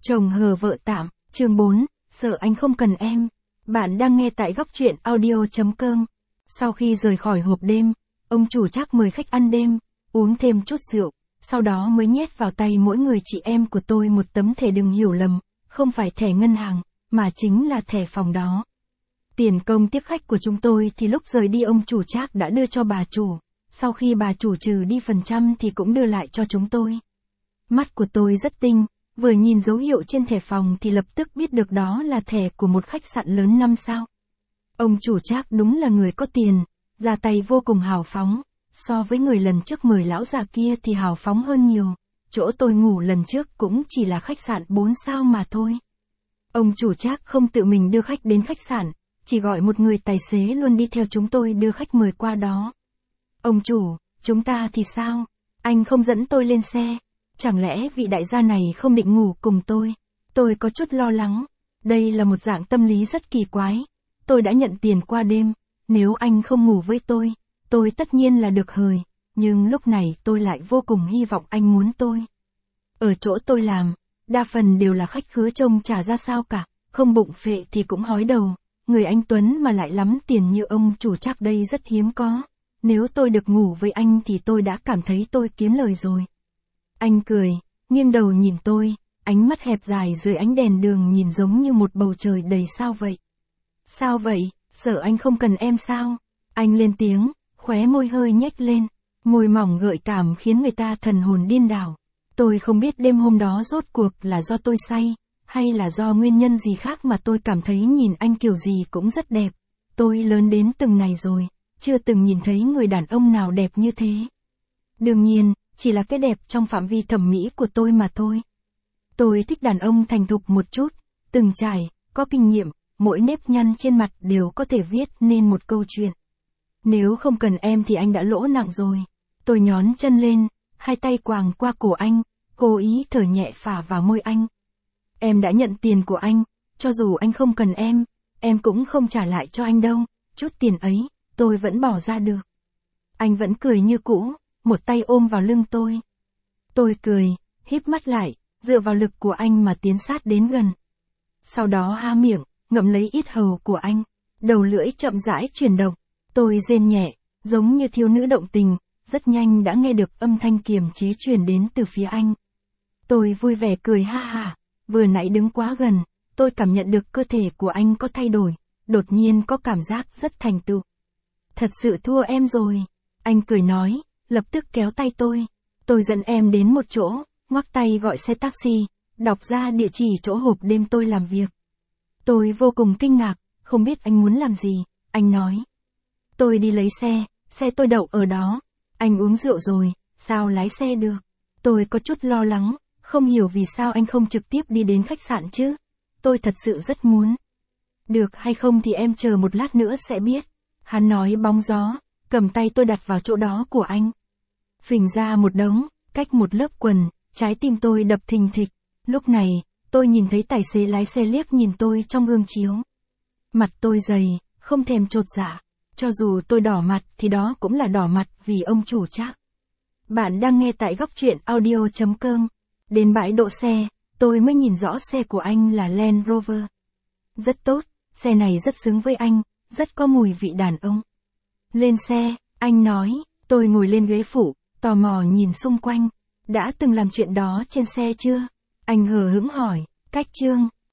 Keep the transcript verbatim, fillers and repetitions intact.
Chồng hờ vợ tạm, chương bốn, sợ anh không cần em. Bạn đang nghe tại góc truyện audio chấm com. Sau khi rời khỏi hộp đêm, ông chủ Trác mời khách ăn đêm, uống thêm chút rượu, sau đó mới nhét vào tay mỗi người chị em của tôi một tấm thẻ, đừng hiểu lầm, không phải thẻ ngân hàng, mà chính là thẻ phòng đó. Tiền công tiếp khách của chúng tôi thì lúc rời đi ông chủ Trác đã đưa cho bà chủ, sau khi bà chủ trừ đi phần trăm thì cũng đưa lại cho chúng tôi. Mắt của tôi rất tinh, vừa nhìn dấu hiệu trên thẻ phòng thì lập tức biết được đó là thẻ của một khách sạn lớn năm sao. Ông chủ Trác đúng là người có tiền, ra tay vô cùng hào phóng, so với người lần trước mời lão già kia thì hào phóng hơn nhiều. Chỗ tôi ngủ lần trước cũng chỉ là khách sạn bốn sao mà thôi. Ông chủ Trác không tự mình đưa khách đến khách sạn, chỉ gọi một người tài xế luôn đi theo chúng tôi đưa khách mời qua đó. Ông chủ, chúng ta thì sao? Anh không dẫn tôi lên xe. Chẳng lẽ vị đại gia này không định ngủ cùng tôi? Tôi có chút lo lắng. Đây là một dạng tâm lý rất kỳ quái. Tôi đã nhận tiền qua đêm. Nếu anh không ngủ với tôi, tôi tất nhiên là được hời. Nhưng lúc này tôi lại vô cùng hy vọng anh muốn tôi. Ở chỗ tôi làm, đa phần đều là khách khứa trông chả ra sao cả. Không bụng phệ thì cũng hói đầu. Người anh Tuấn mà lại lắm tiền như ông chủ Trác đây rất hiếm có. Nếu tôi được ngủ với anh thì tôi đã cảm thấy tôi kiếm lời rồi. Anh cười, nghiêng đầu nhìn tôi, ánh mắt hẹp dài dưới ánh đèn đường nhìn giống như một bầu trời đầy sao vậy. Sao vậy, sợ anh không cần em sao? Anh lên tiếng, khóe môi hơi nhếch lên, môi mỏng gợi cảm khiến người ta thần hồn điên đảo. Tôi không biết đêm hôm đó rốt cuộc là do tôi say, hay là do nguyên nhân gì khác mà tôi cảm thấy nhìn anh kiểu gì cũng rất đẹp. Tôi lớn đến từng này rồi, chưa từng nhìn thấy người đàn ông nào đẹp như thế. Đương nhiên, chỉ là cái đẹp trong phạm vi thẩm mỹ của tôi mà thôi. Tôi thích đàn ông thành thục một chút, từng trải, có kinh nghiệm, mỗi nếp nhăn trên mặt đều có thể viết nên một câu chuyện. Nếu không cần em thì anh đã lỗ nặng rồi. Tôi nhón chân lên, hai tay quàng qua cổ anh, cố ý thở nhẹ phả vào môi anh. Em đã nhận tiền của anh, cho dù anh không cần em, em cũng không trả lại cho anh đâu, chút tiền ấy, tôi vẫn bỏ ra được. Anh vẫn cười như cũ, một tay ôm vào lưng tôi. Tôi cười, híp mắt lại, dựa vào lực của anh mà tiến sát đến gần. Sau đó há miệng, ngậm lấy yết hầu của anh, đầu lưỡi chậm rãi chuyển động. Tôi rên nhẹ, giống như thiếu nữ động tình, rất nhanh đã nghe được âm thanh kiềm chế truyền đến từ phía anh. Tôi vui vẻ cười ha ha, vừa nãy đứng quá gần, tôi cảm nhận được cơ thể của anh có thay đổi, đột nhiên có cảm giác rất thành tựu. Thật sự thua em rồi, anh cười nói, lập tức kéo tay tôi. Tôi dẫn em đến một chỗ, ngoắc tay gọi xe taxi, đọc ra địa chỉ chỗ hộp đêm tôi làm việc. Tôi vô cùng kinh ngạc, không biết anh muốn làm gì, anh nói. Tôi đi lấy xe, xe tôi đậu ở đó. Anh uống rượu rồi, sao lái xe được? Tôi có chút lo lắng, không hiểu vì sao anh không trực tiếp đi đến khách sạn chứ. Tôi thật sự rất muốn. Được hay không thì em chờ một lát nữa sẽ biết. Hắn nói bóng gió, cầm tay tôi đặt vào chỗ đó của anh. Phình ra một đống, cách một lớp quần, trái tim tôi đập thình thịch. Lúc này, tôi nhìn thấy tài xế lái xe liếc nhìn tôi trong gương chiếu. Mặt tôi dày, không thèm chột dạ. Cho dù tôi đỏ mặt thì đó cũng là đỏ mặt vì ông chủ Trác. Bạn đang nghe tại góc truyện audio chấm com. Đến bãi đỗ xe, tôi mới nhìn rõ xe của anh là Land Rover. Rất tốt, xe này rất xứng với anh, rất có mùi vị đàn ông. Lên xe, anh nói, tôi ngồi lên ghế phụ, tò mò nhìn xung quanh. Đã từng làm chuyện đó trên xe chưa? Anh hờ hững hỏi, cách chương,